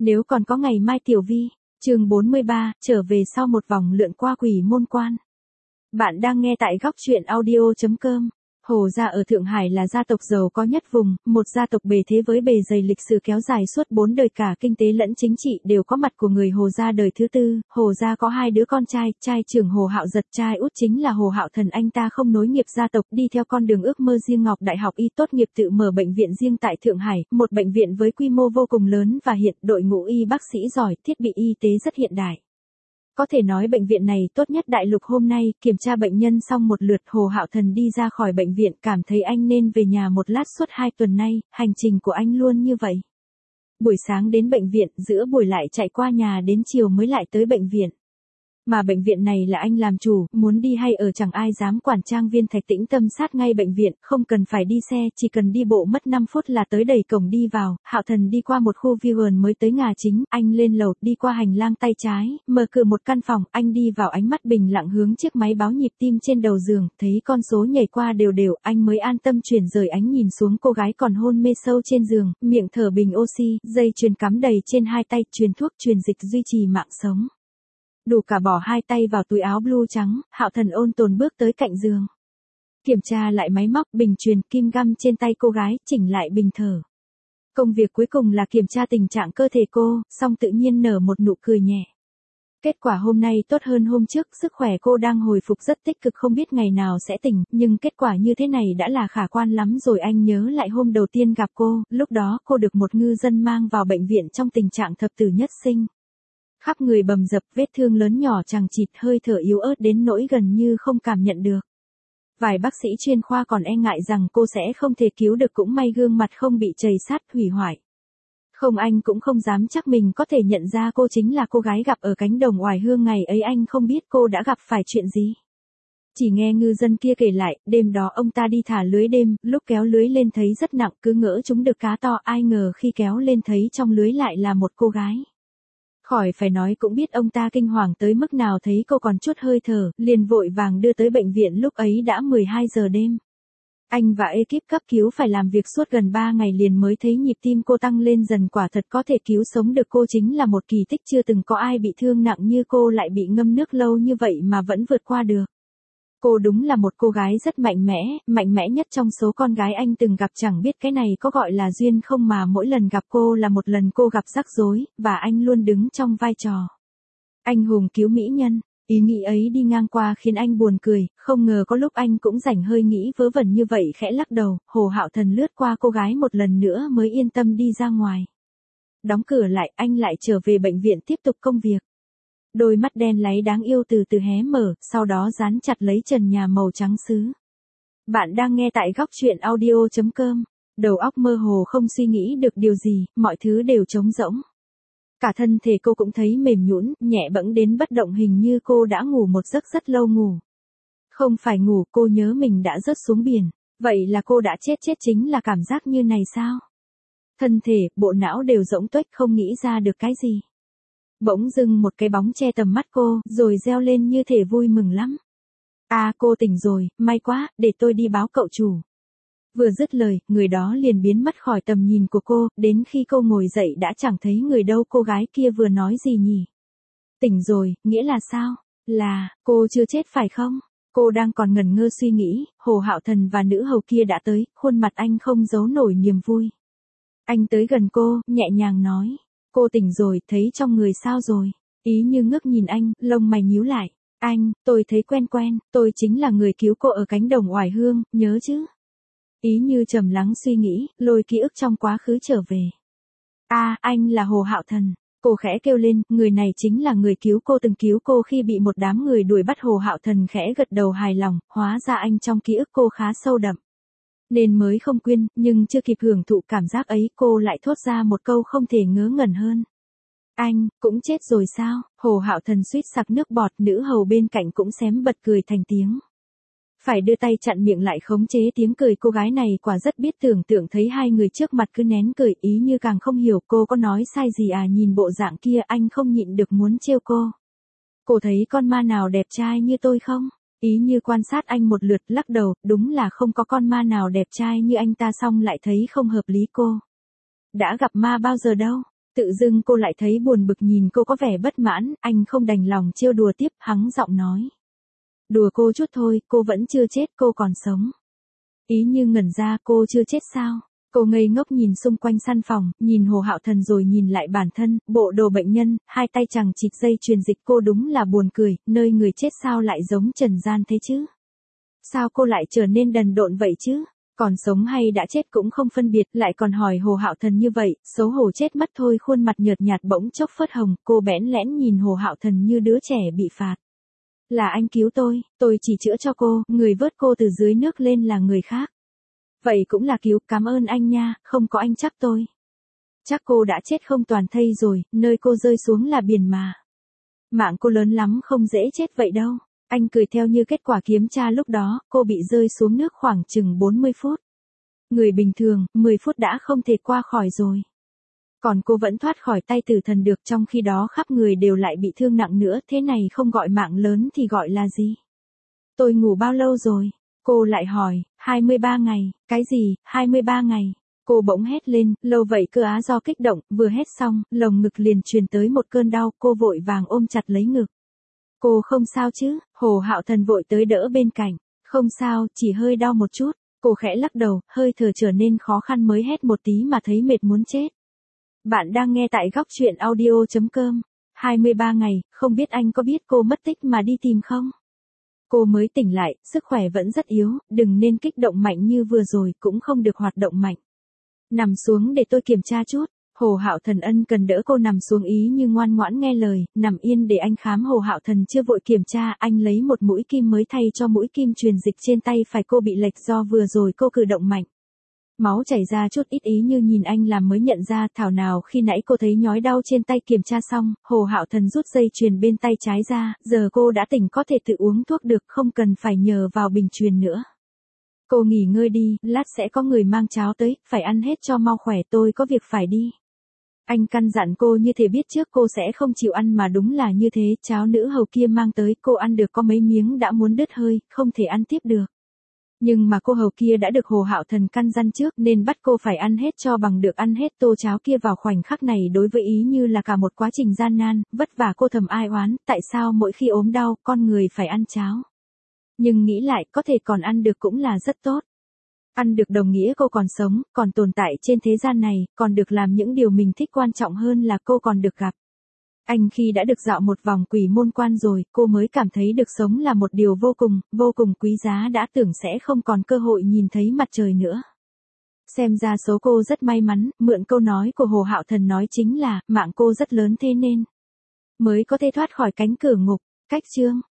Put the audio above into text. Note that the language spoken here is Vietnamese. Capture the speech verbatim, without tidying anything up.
Nếu còn có ngày mai Tiểu Vi, chương bốn mươi ba, trở về sau một vòng lượn qua quỷ môn quan. Bạn đang nghe tại góc truyện audio chấm com. Hồ gia ở Thượng Hải là gia tộc giàu có nhất vùng, một gia tộc bề thế với bề dày lịch sử kéo dài suốt bốn đời, cả kinh tế lẫn chính trị đều có mặt của người Hồ gia đời thứ tư. Hồ gia có hai đứa con trai, trai trưởng Hồ Hạo Giật, trai út chính là Hồ Hạo Thần. Anh ta không nối nghiệp gia tộc, đi theo con đường ước mơ riêng, Ngọc Đại học y, tốt nghiệp tự mở bệnh viện riêng tại Thượng Hải, một bệnh viện với quy mô vô cùng lớn và hiện đội ngũ y bác sĩ giỏi, thiết bị y tế rất hiện đại. Có thể nói bệnh viện này tốt nhất đại lục. Hôm nay, kiểm tra bệnh nhân xong một lượt, Hồ Hạo Thần đi ra khỏi bệnh viện, cảm thấy anh nên về nhà một lát. Suốt hai tuần nay, hành trình của anh luôn như vậy. Buổi sáng đến bệnh viện, giữa buổi lại chạy qua nhà, đến chiều mới lại tới bệnh viện. Mà bệnh viện này là anh làm chủ, muốn đi hay ở chẳng ai dám quản. Trang viên Thạch Tĩnh Tâm sát ngay bệnh viện, không cần phải đi xe, chỉ cần đi bộ mất năm phút là tới. Đẩy cổng đi vào, Hạo Thần đi qua một khu vườn mới tới nhà chính, anh lên lầu, đi qua hành lang tay trái, mở cửa một căn phòng, anh đi vào, ánh mắt bình lặng hướng chiếc máy báo nhịp tim trên đầu giường, thấy con số nhảy qua đều đều, anh mới an tâm chuyển rời ánh nhìn xuống cô gái còn hôn mê sâu trên giường, miệng thở bình oxy, dây chuyền cắm đầy trên hai tay, truyền thuốc truyền dịch duy trì mạng sống. Đủ cả bỏ hai tay vào túi áo blue trắng, Hạo Thần ôn tồn bước tới cạnh giường. Kiểm tra lại máy móc, bình truyền, kim găm trên tay cô gái, chỉnh lại bình thở. Công việc cuối cùng là kiểm tra tình trạng cơ thể cô, xong tự nhiên nở một nụ cười nhẹ. Kết quả hôm nay tốt hơn hôm trước, sức khỏe cô đang hồi phục rất tích cực, không biết ngày nào sẽ tỉnh, nhưng kết quả như thế này đã là khả quan lắm rồi. Anh nhớ lại hôm đầu tiên gặp cô, lúc đó cô được một ngư dân mang vào bệnh viện trong tình trạng thập tử nhất sinh. Khắp người bầm dập, vết thương lớn nhỏ chằng chịt, hơi thở yếu ớt đến nỗi gần như không cảm nhận được. Vài bác sĩ chuyên khoa còn e ngại rằng cô sẽ không thể cứu được, cũng may gương mặt không bị trầy sát, hủy hoại. Không, anh cũng không dám chắc mình có thể nhận ra cô chính là cô gái gặp ở cánh đồng oải hương ngày ấy. Anh không biết cô đã gặp phải chuyện gì. Chỉ nghe ngư dân kia kể lại, đêm đó ông ta đi thả lưới đêm, lúc kéo lưới lên thấy rất nặng, cứ ngỡ chúng được cá to, ai ngờ khi kéo lên thấy trong lưới lại là một cô gái. Khỏi phải nói cũng biết ông ta kinh hoàng tới mức nào, thấy cô còn chút hơi thở, liền vội vàng đưa tới bệnh viện. Lúc ấy đã mười hai giờ đêm. Anh và ekip cấp cứu phải làm việc suốt gần ba ngày liền mới thấy nhịp tim cô tăng lên dần, quả thật có thể cứu sống được cô chính là một kỳ tích, chưa từng có ai bị thương nặng như cô lại bị ngâm nước lâu như vậy mà vẫn vượt qua được. Cô đúng là một cô gái rất mạnh mẽ, mạnh mẽ nhất trong số con gái anh từng gặp. Chẳng biết cái này có gọi là duyên không mà mỗi lần gặp cô là một lần cô gặp rắc rối, và anh luôn đứng trong vai trò anh hùng cứu mỹ nhân. Ý nghĩ ấy đi ngang qua khiến anh buồn cười, không ngờ có lúc anh cũng rảnh hơi nghĩ vớ vẩn như vậy, khẽ lắc đầu. Hồ Hạo Thần lướt qua cô gái một lần nữa mới yên tâm đi ra ngoài. Đóng cửa lại, anh lại trở về bệnh viện tiếp tục công việc. Đôi mắt đen láy đáng yêu từ từ hé mở, sau đó dán chặt lấy trần nhà màu trắng sứ. Bạn đang nghe tại góc truyện audio chấm com. Đầu óc mơ hồ, không suy nghĩ được điều gì, mọi thứ đều trống rỗng. Cả thân thể cô cũng thấy mềm nhũn, nhẹ bẫng đến bất động, hình như cô đã ngủ một giấc rất lâu. Ngủ. Không phải ngủ, cô nhớ mình đã rớt xuống biển. Vậy là cô đã chết. Chết chính là cảm giác như này sao? Thân thể, bộ não đều rỗng tuếch, không nghĩ ra được cái gì. Bỗng dưng một cái bóng che tầm mắt cô, rồi reo lên như thể vui mừng lắm. À, cô tỉnh rồi, may quá, để tôi đi báo cậu chủ. Vừa dứt lời, người đó liền biến mất khỏi tầm nhìn của cô, đến khi cô ngồi dậy đã chẳng thấy người đâu. Cô gái kia vừa nói gì nhỉ? Tỉnh rồi, nghĩa là sao? Là, cô chưa chết phải không? Cô đang còn ngẩn ngơ suy nghĩ, Hồ Hạo Thần và nữ hầu kia đã tới, khuôn mặt anh không giấu nổi niềm vui. Anh tới gần cô, nhẹ nhàng nói. Cô tỉnh rồi, thấy trong người sao rồi? Ý như ngước nhìn anh, lông mày nhíu lại. Anh, tôi thấy quen quen, tôi chính là người cứu cô ở cánh đồng oải hương, nhớ chứ? Ý như trầm lắng suy nghĩ, lôi ký ức trong quá khứ trở về. À, anh là Hồ Hạo Thần. Cô khẽ kêu lên, người này chính là người cứu cô, từng cứu cô khi bị một đám người đuổi bắt. Hồ Hạo Thần khẽ gật đầu hài lòng, hóa ra anh trong ký ức cô khá sâu đậm. Nên mới không quên, nhưng chưa kịp hưởng thụ cảm giác ấy, cô lại thốt ra một câu không thể ngớ ngẩn hơn. Anh, cũng chết rồi sao? Hồ Hạo Thần suýt sặc nước bọt, nữ hầu bên cạnh cũng xém bật cười thành tiếng. Phải đưa tay chặn miệng lại khống chế tiếng cười. Cô gái này quả rất biết tưởng tượng, thấy hai người trước mặt cứ nén cười. Ý như càng không hiểu cô có nói sai gì à, nhìn bộ dạng kia anh không nhịn được muốn trêu cô. Cô thấy con ma nào đẹp trai như tôi không? Ý như quan sát anh một lượt, lắc đầu, đúng là không có con ma nào đẹp trai như anh ta, xong lại thấy không hợp lý. Cô đã gặp ma bao giờ đâu? Tự dưng cô lại thấy buồn bực nhìn cô có vẻ bất mãn, anh không đành lòng trêu đùa tiếp, hắng giọng nói. Đùa cô chút thôi, cô vẫn chưa chết, cô còn sống. Ý như ngẩn ra, cô chưa chết sao? Cô ngây ngốc nhìn xung quanh căn phòng, nhìn Hồ Hạo Thần rồi nhìn lại bản thân, bộ đồ bệnh nhân, hai tay chằng chịt dây truyền dịch, cô đúng là buồn cười, nơi người chết sao lại giống trần gian thế chứ? Sao cô lại trở nên đần độn vậy chứ? Còn sống hay đã chết cũng không phân biệt, lại còn hỏi Hồ Hạo Thần như vậy, xấu hổ chết mất thôi, khuôn mặt nhợt nhạt bỗng chốc phớt hồng, cô bẽn lẽn nhìn Hồ Hạo Thần như đứa trẻ bị phạt. Là anh cứu tôi, tôi chỉ chữa cho cô, người vớt cô từ dưới nước lên là người khác. Vậy cũng là cứu, cảm ơn anh nha, không có anh chắc tôi. Chắc cô đã chết không toàn thây rồi, nơi cô rơi xuống là biển mà. Mạng cô lớn lắm không dễ chết vậy đâu. Anh cười theo như kết quả kiểm tra lúc đó, cô bị rơi xuống nước khoảng chừng bốn mươi phút. Người bình thường, mười phút đã không thể qua khỏi rồi. Còn cô vẫn thoát khỏi tay tử thần được, trong khi đó khắp người đều lại bị thương nặng nữa, thế này không gọi mạng lớn thì gọi là gì? Tôi ngủ bao lâu rồi? Cô lại hỏi, hai mươi ba ngày, cái gì, hai mươi ba ngày? Cô bỗng hét lên, lâu vậy cơ á, do kích động, vừa hét xong, lồng ngực liền truyền tới một cơn đau, cô vội vàng ôm chặt lấy ngực. Cô không sao chứ? Hồ Hạo Thần vội tới đỡ bên cạnh. Không sao, chỉ hơi đau một chút. Cô khẽ lắc đầu, hơi thở trở nên khó khăn mới hét một tí mà thấy mệt muốn chết. Bạn đang nghe tại góc truyện audio chấm com. hai mươi ba ngày, không biết anh có biết cô mất tích mà đi tìm không? Cô mới tỉnh lại, sức khỏe vẫn rất yếu, đừng nên kích động mạnh như vừa rồi, cũng không được hoạt động mạnh. Nằm xuống để tôi kiểm tra chút. Hồ Hạo Thần ân cần đỡ cô nằm xuống, ý như ngoan ngoãn nghe lời, nằm yên để anh khám. Hồ Hạo Thần chưa vội kiểm tra, anh lấy một mũi kim mới thay cho mũi kim truyền dịch trên tay phải cô bị lệch do vừa rồi cô cử động mạnh. Máu chảy ra chút ít, ý như nhìn anh làm mới nhận ra, thảo nào khi nãy cô thấy nhói đau trên tay. Kiểm tra xong, Hồ Hạo Thần rút dây chuyền bên tay trái ra, giờ cô đã tỉnh, có thể tự uống thuốc được, không cần phải nhờ vào bình truyền nữa. Cô nghỉ ngơi đi, lát sẽ có người mang cháo tới, phải ăn hết cho mau khỏe, tôi có việc phải đi. Anh căn dặn cô như thế, biết trước cô sẽ không chịu ăn mà đúng là như thế, cháo nữ hầu kia mang tới, cô ăn được có mấy miếng đã muốn đứt hơi, không thể ăn tiếp được. Nhưng mà cô hầu kia đã được Hồ Hạo Thần căn dặn trước nên bắt cô phải ăn hết cho bằng được. Ăn hết tô cháo kia vào khoảnh khắc này đối với ý như là cả một quá trình gian nan, vất vả. Cô thầm ai oán, tại sao mỗi khi ốm đau, con người phải ăn cháo. Nhưng nghĩ lại, có thể còn ăn được cũng là rất tốt. Ăn được đồng nghĩa cô còn sống, còn tồn tại trên thế gian này, còn được làm những điều mình thích, quan trọng hơn là cô còn được gặp anh. Khi đã được dạo một vòng quỷ môn quan rồi, cô mới cảm thấy được sống là một điều vô cùng, vô cùng quý giá, đã tưởng sẽ không còn cơ hội nhìn thấy mặt trời nữa. Xem ra số cô rất may mắn, mượn câu nói của Hồ Hạo Thần nói chính là, mạng cô rất lớn thế nên mới có thể thoát khỏi cánh cửa ngục. Cách chương